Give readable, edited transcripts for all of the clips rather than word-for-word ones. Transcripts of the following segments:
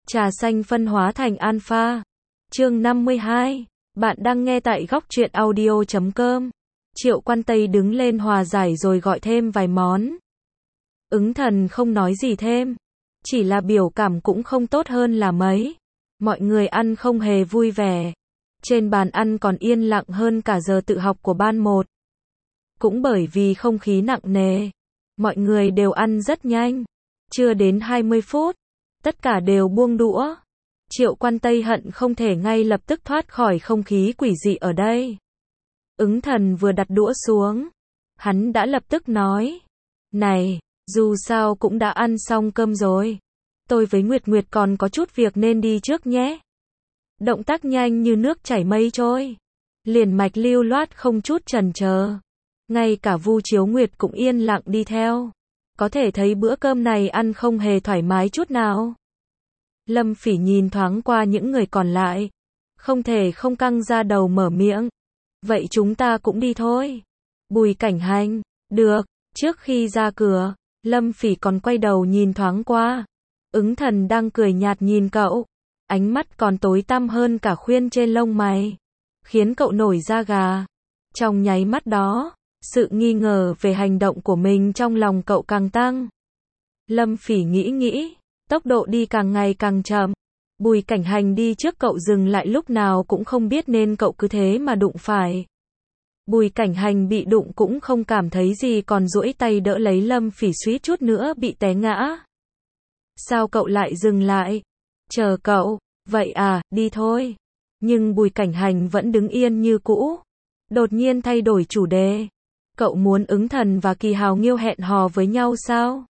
Trà xanh phân hóa thành alpha. Chương 52. Bạn đang nghe tại góc truyện audio.com. Triệu Quan Tây đứng lên hòa giải rồi gọi thêm vài món. Ứng Thần không nói gì thêm, chỉ là biểu cảm cũng không tốt hơn là mấy. Mọi người ăn không hề vui vẻ. Trên bàn ăn còn yên lặng hơn cả giờ tự học của ban 1. Cũng bởi vì không khí nặng nề, mọi người đều ăn rất nhanh. Chưa đến 20 phút, tất cả đều buông đũa. Triệu Quan Tây hận không thể ngay lập tức thoát khỏi không khí quỷ dị ở đây. Ứng Thần vừa đặt đũa xuống, hắn đã lập tức nói: "Này, dù sao cũng đã ăn xong cơm rồi. Tôi với Nguyệt Nguyệt còn có chút việc nên đi trước nhé." Động tác nhanh như nước chảy mây trôi, liền mạch lưu loát không chút chần chờ. Ngay cả Vu Chiếu Nguyệt cũng yên lặng đi theo. Có thể thấy bữa cơm này ăn không hề thoải mái chút nào. Lâm Phỉ nhìn thoáng qua những người còn lại, không thể không căng ra đầu mở miệng: "Vậy chúng ta cũng đi thôi." Bùi Cảnh Hành: "Được." Trước khi ra cửa, Lâm Phỉ còn quay đầu nhìn thoáng qua. Ứng Thần đang cười nhạt nhìn cậu, ánh mắt còn tối tăm hơn cả khuyên trên lông mày, khiến cậu nổi da gà. Trong nháy mắt đó, sự nghi ngờ về hành động của mình trong lòng cậu càng tăng. Lâm Phỉ nghĩ, tốc độ đi càng ngày càng chậm. Bùi Cảnh Hành đi trước cậu dừng lại lúc nào cũng không biết nên cậu cứ thế mà đụng phải. Bùi Cảnh Hành bị đụng cũng không cảm thấy gì còn duỗi tay đỡ lấy Lâm Phỉ suýt chút nữa bị té ngã. "Sao cậu lại dừng lại?" "Chờ cậu." "Vậy à, đi thôi." Nhưng Bùi Cảnh Hành vẫn đứng yên như cũ. Đột nhiên thay đổi chủ đề: "Cậu muốn Ứng Thần và Kỳ Hào Nghiêu hẹn hò với nhau sao?"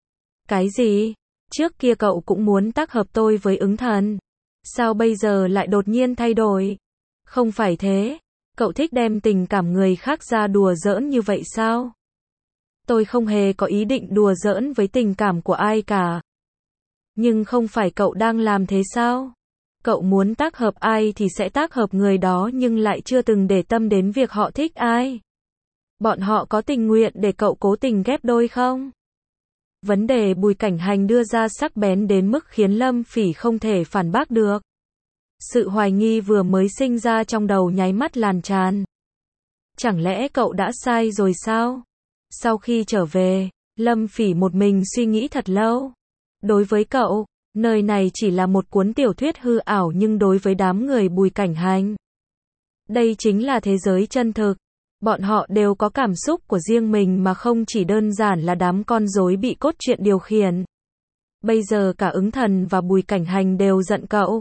"Cái gì? Trước kia cậu cũng muốn tác hợp tôi với Ứng Thần. Sao bây giờ lại đột nhiên thay đổi?" "Không phải thế. Cậu thích đem tình cảm người khác ra đùa giỡn như vậy sao?" "Tôi không hề có ý định đùa giỡn với tình cảm của ai cả." "Nhưng không phải cậu đang làm thế sao? Cậu muốn tác hợp ai thì sẽ tác hợp người đó nhưng lại chưa từng để tâm đến việc họ thích ai. Bọn họ có tình nguyện để cậu cố tình ghép đôi không?" Vấn đề Bùi Cảnh Hành đưa ra sắc bén đến mức khiến Lâm Phỉ không thể phản bác được. Sự hoài nghi vừa mới sinh ra trong đầu nháy mắt lan tràn. Chẳng lẽ cậu đã sai rồi sao? Sau khi trở về, Lâm Phỉ một mình suy nghĩ thật lâu. Đối với cậu, nơi này chỉ là một cuốn tiểu thuyết hư ảo, nhưng đối với đám người Bùi Cảnh Hành, đây chính là thế giới chân thực. Bọn họ đều có cảm xúc của riêng mình mà không chỉ đơn giản là đám con rối bị cốt truyện điều khiển. Bây giờ cả Ứng Thần và Bùi Cảnh Hành đều giận cậu.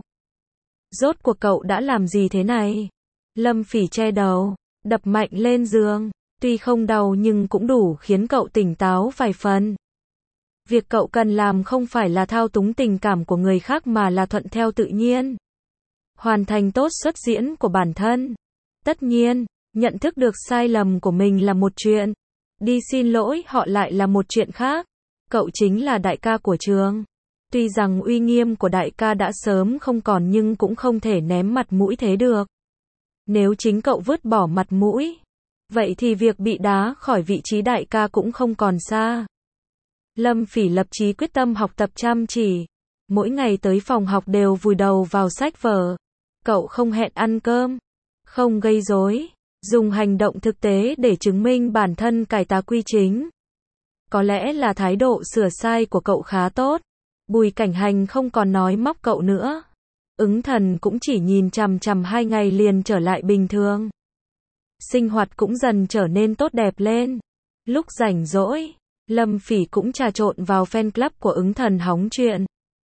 "Rốt cuộc cậu đã làm gì thế này?" Lâm Phỉ che đầu, đập mạnh lên giường. Tuy không đau nhưng cũng đủ khiến cậu tỉnh táo vài phần. Việc cậu cần làm không phải là thao túng tình cảm của người khác mà là thuận theo tự nhiên. Hoàn thành tốt xuất diễn của bản thân. Tất nhiên, nhận thức được sai lầm của mình là một chuyện. Đi xin lỗi họ lại là một chuyện khác. Cậu chính là đại ca của trường. Tuy rằng uy nghiêm của đại ca đã sớm không còn nhưng cũng không thể ném mặt mũi thế được. Nếu chính cậu vứt bỏ mặt mũi, vậy thì việc bị đá khỏi vị trí đại ca cũng không còn xa. Lâm Phỉ lập chí quyết tâm học tập chăm chỉ. Mỗi ngày tới phòng học đều vùi đầu vào sách vở. Cậu không hẹn ăn cơm, không gây rối, dùng hành động thực tế để chứng minh bản thân cải tà quy chính. Có lẽ là thái độ sửa sai của cậu khá tốt. Bùi Cảnh Hành không còn nói móc cậu nữa. Ứng Thần cũng chỉ nhìn chằm chằm 2 ngày liền trở lại bình thường. Sinh hoạt cũng dần trở nên tốt đẹp lên. Lúc rảnh rỗi, Lâm Phỉ cũng trà trộn vào fan club của Ứng Thần hóng chuyện.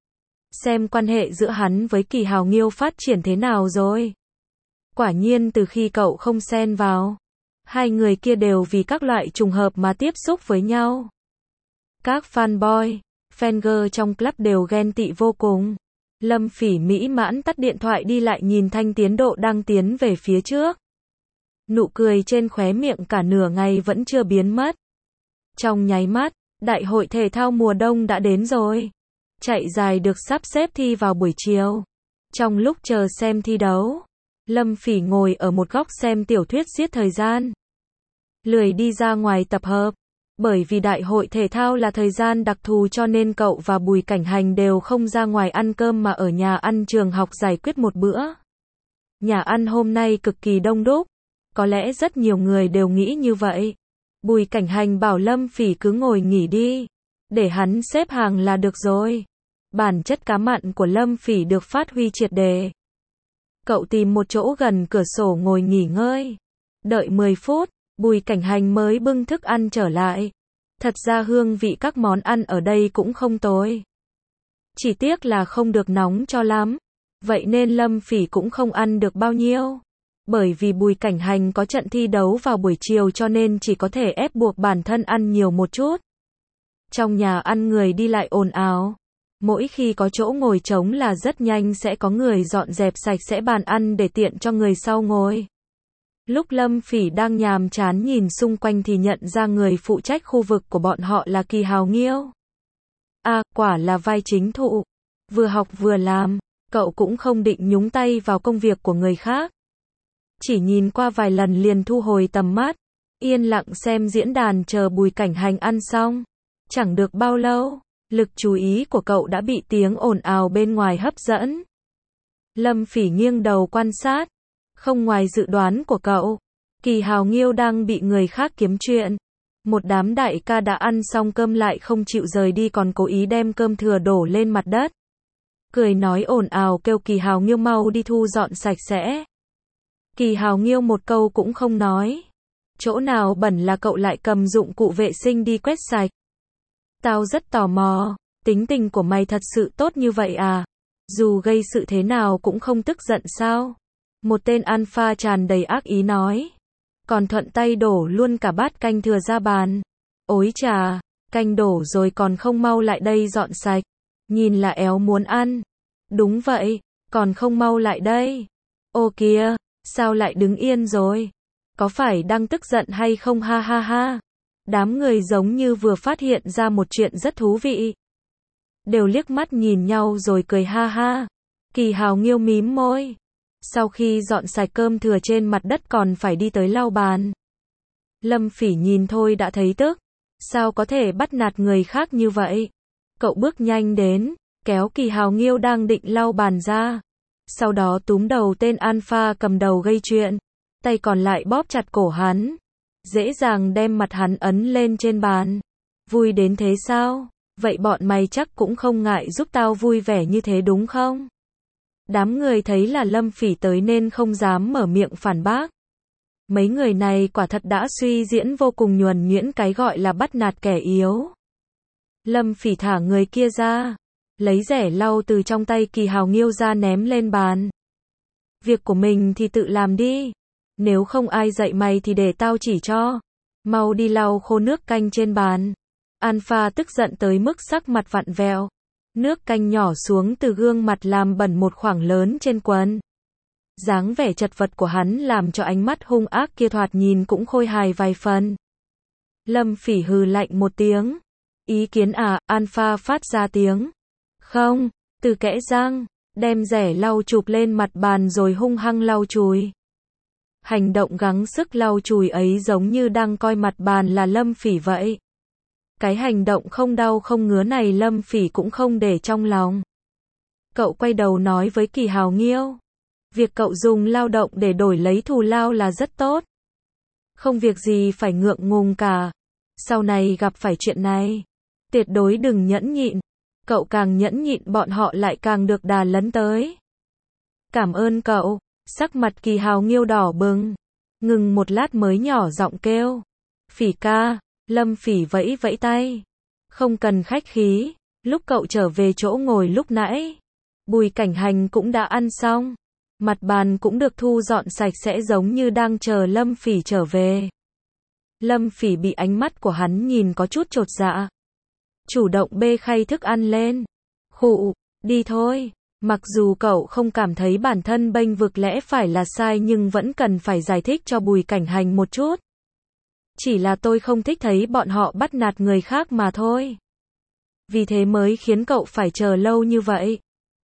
Xem quan hệ giữa hắn với Kỳ Hào Nghiêu phát triển thế nào rồi. Quả nhiên từ khi cậu không xen vào, hai người kia đều vì các loại trùng hợp mà tiếp xúc với nhau. Các fanboy, fangirl trong club đều ghen tị vô cùng. Lâm Phỉ mỹ mãn tắt điện thoại đi lại nhìn thanh tiến độ đang tiến về phía trước. Nụ cười trên khóe miệng cả nửa ngày vẫn chưa biến mất. Trong nháy mắt, đại hội thể thao mùa đông đã đến rồi. Chạy dài được sắp xếp thi vào buổi chiều. Trong lúc chờ xem thi đấu, Lâm Phỉ ngồi ở một góc xem tiểu thuyết giết thời gian. Lười đi ra ngoài tập hợp. Bởi vì đại hội thể thao là thời gian đặc thù cho nên cậu và Bùi Cảnh Hành đều không ra ngoài ăn cơm mà ở nhà ăn trường học giải quyết một bữa. Nhà ăn hôm nay cực kỳ đông đúc, có lẽ rất nhiều người đều nghĩ như vậy. Bùi Cảnh Hành bảo Lâm Phỉ cứ ngồi nghỉ đi, để hắn xếp hàng là được rồi. Bản chất cá mặn của Lâm Phỉ được phát huy triệt đề. Cậu tìm một chỗ gần cửa sổ ngồi nghỉ ngơi. Đợi 10 phút, Bùi Cảnh Hành mới bưng thức ăn trở lại. Thật ra hương vị các món ăn ở đây cũng không tồi. Chỉ tiếc là không được nóng cho lắm. Vậy nên Lâm Phỉ cũng không ăn được bao nhiêu. Bởi vì Bùi Cảnh Hành có trận thi đấu vào buổi chiều cho nên chỉ có thể ép buộc bản thân ăn nhiều một chút. Trong nhà ăn người đi lại ồn ào. Mỗi khi có chỗ ngồi trống là rất nhanh sẽ có người dọn dẹp sạch sẽ bàn ăn để tiện cho người sau ngồi. Lúc Lâm Phỉ đang nhàm chán nhìn xung quanh thì nhận ra người phụ trách khu vực của bọn họ là Kỳ Hào Nghiêu. Quả là vai chính thụ. Vừa học vừa làm, cậu cũng không định nhúng tay vào công việc của người khác. Chỉ nhìn qua vài lần liền thu hồi tầm mắt, yên lặng xem diễn đàn chờ Bùi Cảnh Hành ăn xong. Chẳng được bao lâu, lực chú ý của cậu đã bị tiếng ồn ào bên ngoài hấp dẫn. Lâm Phỉ nghiêng đầu quan sát. Không ngoài dự đoán của cậu, Kỳ Hào Nghiêu đang bị người khác kiếm chuyện. Một đám đại ca đã ăn xong cơm lại không chịu rời đi còn cố ý đem cơm thừa đổ lên mặt đất. Cười nói ồn ào kêu Kỳ Hào Nghiêu mau đi thu dọn sạch sẽ. Kỳ Hào Nghiêu một câu cũng không nói. Chỗ nào bẩn là cậu lại cầm dụng cụ vệ sinh đi quét sạch. Tao rất tò mò, tính tình của mày thật sự tốt như vậy à? Dù gây sự thế nào cũng không tức giận sao? Một tên alpha tràn đầy ác ý nói. Còn thuận tay đổ luôn cả bát canh thừa ra bàn. Ối chà, canh đổ rồi còn không mau lại đây dọn sạch. Nhìn là éo muốn ăn. Đúng vậy, còn không mau lại đây. Ô kìa, sao lại đứng yên rồi? Có phải đang tức giận hay không ha ha ha? Đám người giống như vừa phát hiện ra một chuyện rất thú vị. Đều liếc mắt nhìn nhau rồi cười ha ha. Kỳ Hào Nghiêu mím môi. Sau khi dọn sạch cơm thừa trên mặt đất còn phải đi tới lau bàn. Lâm Phỉ nhìn thôi đã thấy tức. Sao có thể bắt nạt người khác như vậy? Cậu bước nhanh đến, kéo Kỳ Hào Nghiêu đang định lau bàn ra. Sau đó túm đầu tên alpha cầm đầu gây chuyện. Tay còn lại bóp chặt cổ hắn. Dễ dàng đem mặt hắn ấn lên trên bàn. Vui đến thế sao? Vậy bọn mày chắc cũng không ngại giúp tao vui vẻ như thế đúng không? Đám người thấy là Lâm Phỉ tới nên không dám mở miệng phản bác. Mấy người này quả thật đã suy diễn vô cùng nhuần nhuyễn cái gọi là bắt nạt kẻ yếu. Lâm Phỉ thả người kia ra, lấy rẻ lau từ trong tay Kỳ Hào Nghiêu ra ném lên bàn. Việc của mình thì tự làm đi. Nếu không ai dạy mày thì để tao chỉ cho. Mau đi lau khô nước canh trên bàn. Alpha tức giận tới mức sắc mặt vặn vẹo. Nước canh nhỏ xuống từ gương mặt làm bẩn một khoảng lớn trên quần. Dáng vẻ chật vật của hắn làm cho ánh mắt hung ác kia thoạt nhìn cũng khôi hài vài phần. Lâm Phỉ hừ lạnh một tiếng. Ý kiến à? Alpha phát ra tiếng. Không, từ kẽ răng, đem rẻ lau chụp lên mặt bàn rồi hung hăng lau chùi. Hành động gắng sức lau chùi ấy giống như đang coi mặt bàn là Lâm Phỉ vậy. Cái hành động không đau không ngứa này Lâm Phỉ cũng không để trong lòng. Cậu quay đầu nói với Kỳ Hào Nghiêu. Việc cậu dùng lao động để đổi lấy thù lao là rất tốt. Không việc gì phải ngượng ngùng cả. Sau này gặp phải chuyện này, tuyệt đối đừng nhẫn nhịn. Cậu càng nhẫn nhịn bọn họ lại càng được đà lấn tới. Cảm ơn cậu. Sắc mặt Kỳ Hào Nghiêu đỏ bừng. Ngừng một lát mới nhỏ giọng kêu. Phỉ ca. Lâm Phỉ vẫy vẫy tay. Không cần khách khí. Lúc cậu trở về chỗ ngồi lúc nãy, Bùi Cảnh Hành cũng đã ăn xong. Mặt bàn cũng được thu dọn sạch sẽ giống như đang chờ Lâm Phỉ trở về. Lâm Phỉ bị ánh mắt của hắn nhìn có chút chột dạ. Chủ động bê khay thức ăn lên. Khụ, đi thôi. Mặc dù cậu không cảm thấy bản thân bênh vực lẽ phải là sai nhưng vẫn cần phải giải thích cho Bùi Cảnh Hành một chút. Chỉ là tôi không thích thấy bọn họ bắt nạt người khác mà thôi. Vì thế mới khiến cậu phải chờ lâu như vậy.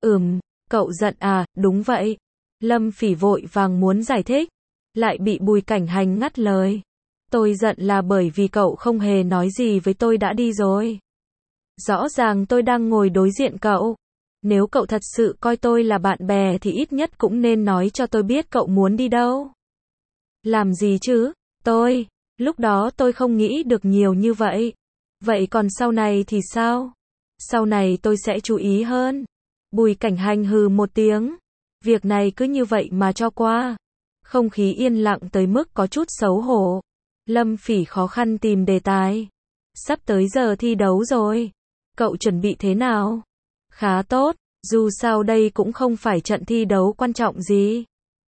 Cậu giận à? Đúng vậy. Lâm Phỉ vội vàng muốn giải thích, lại bị Bùi Cảnh Hành ngắt lời. Tôi giận là bởi vì cậu không hề nói gì với tôi đã đi rồi. Rõ ràng tôi đang ngồi đối diện cậu. Nếu cậu thật sự coi tôi là bạn bè thì ít nhất cũng nên nói cho tôi biết cậu muốn đi đâu. Làm gì chứ? Lúc đó tôi không nghĩ được nhiều như vậy. Vậy còn sau này thì sao? Sau này tôi sẽ chú ý hơn. Bùi Cảnh Hành hừ một tiếng. Việc này cứ như vậy mà cho qua. Không khí yên lặng tới mức có chút xấu hổ. Lâm Phỉ khó khăn tìm đề tài. Sắp tới giờ thi đấu rồi. Cậu chuẩn bị thế nào? Khá tốt, dù sao đây cũng không phải trận thi đấu quan trọng gì.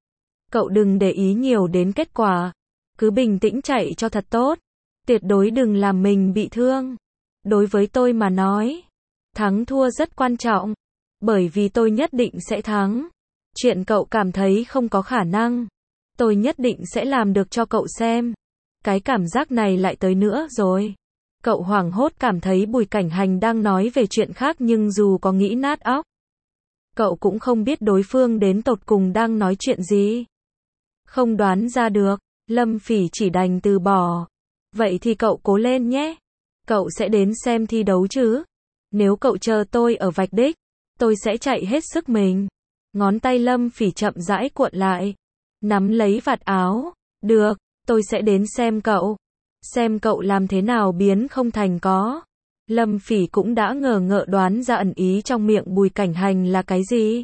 Cậu đừng để ý nhiều đến kết quả. Cứ bình tĩnh chạy cho thật tốt. Tuyệt đối đừng làm mình bị thương. Đối với tôi mà nói, thắng thua rất quan trọng. Bởi vì tôi nhất định sẽ thắng. Chuyện cậu cảm thấy không có khả năng, tôi nhất định sẽ làm được cho cậu xem. Cái cảm giác này lại tới nữa rồi. Cậu hoảng hốt cảm thấy Bùi Cảnh Hành đang nói về chuyện khác nhưng dù có nghĩ nát óc, cậu cũng không biết đối phương đến tột cùng đang nói chuyện gì. Không đoán ra được, Lâm Phỉ chỉ đành từ bỏ. Vậy thì cậu cố lên nhé. Cậu sẽ đến xem thi đấu chứ? Nếu cậu chờ tôi ở vạch đích, tôi sẽ chạy hết sức mình. Ngón tay Lâm Phỉ chậm rãi cuộn lại, nắm lấy vạt áo. Được, tôi sẽ đến xem cậu. Xem cậu làm thế nào biến không thành có. Lâm Phỉ cũng đã ngờ ngợ đoán ra ẩn ý trong miệng Bùi Cảnh Hành là cái gì.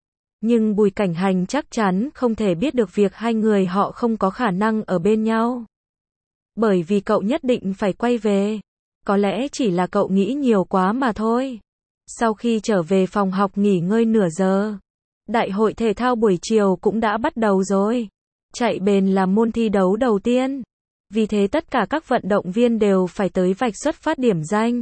Nhưng Bùi Cảnh Hành chắc chắn không thể biết được việc hai người họ không có khả năng ở bên nhau. Bởi vì cậu nhất định phải quay về. Có lẽ chỉ là cậu nghĩ nhiều quá mà thôi. Sau khi trở về phòng học nghỉ ngơi nửa giờ, đại hội thể thao buổi chiều cũng đã bắt đầu rồi. Chạy bền là môn thi đấu đầu tiên. Vì thế tất cả các vận động viên đều phải tới vạch xuất phát điểm danh.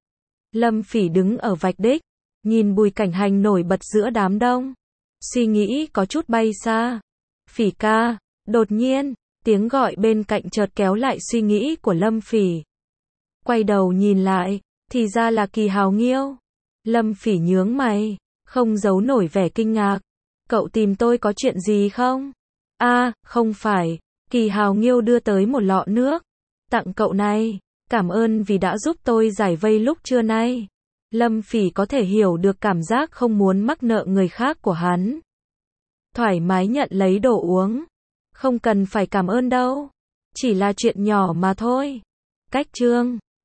Lâm Phỉ đứng ở vạch đích, nhìn Bùi Cảnh Hành nổi bật giữa đám đông. Suy nghĩ có chút bay xa. Phỉ ca, đột nhiên, tiếng gọi bên cạnh chợt kéo lại suy nghĩ của Lâm Phỉ. Quay đầu nhìn lại, thì ra là Kỳ Hào Nghiêu. Lâm Phỉ nhướng mày, không giấu nổi vẻ kinh ngạc. Cậu tìm tôi có chuyện gì không? Không phải. Kỳ Hào Nghiêu đưa tới một lọ nước. Tặng cậu này. Cảm ơn vì đã giúp tôi giải vây lúc trưa nay. Lâm Phỉ có thể hiểu được cảm giác không muốn mắc nợ người khác của hắn. Thoải mái nhận lấy đồ uống. Không cần phải cảm ơn đâu. Chỉ là chuyện nhỏ mà thôi. Cách chương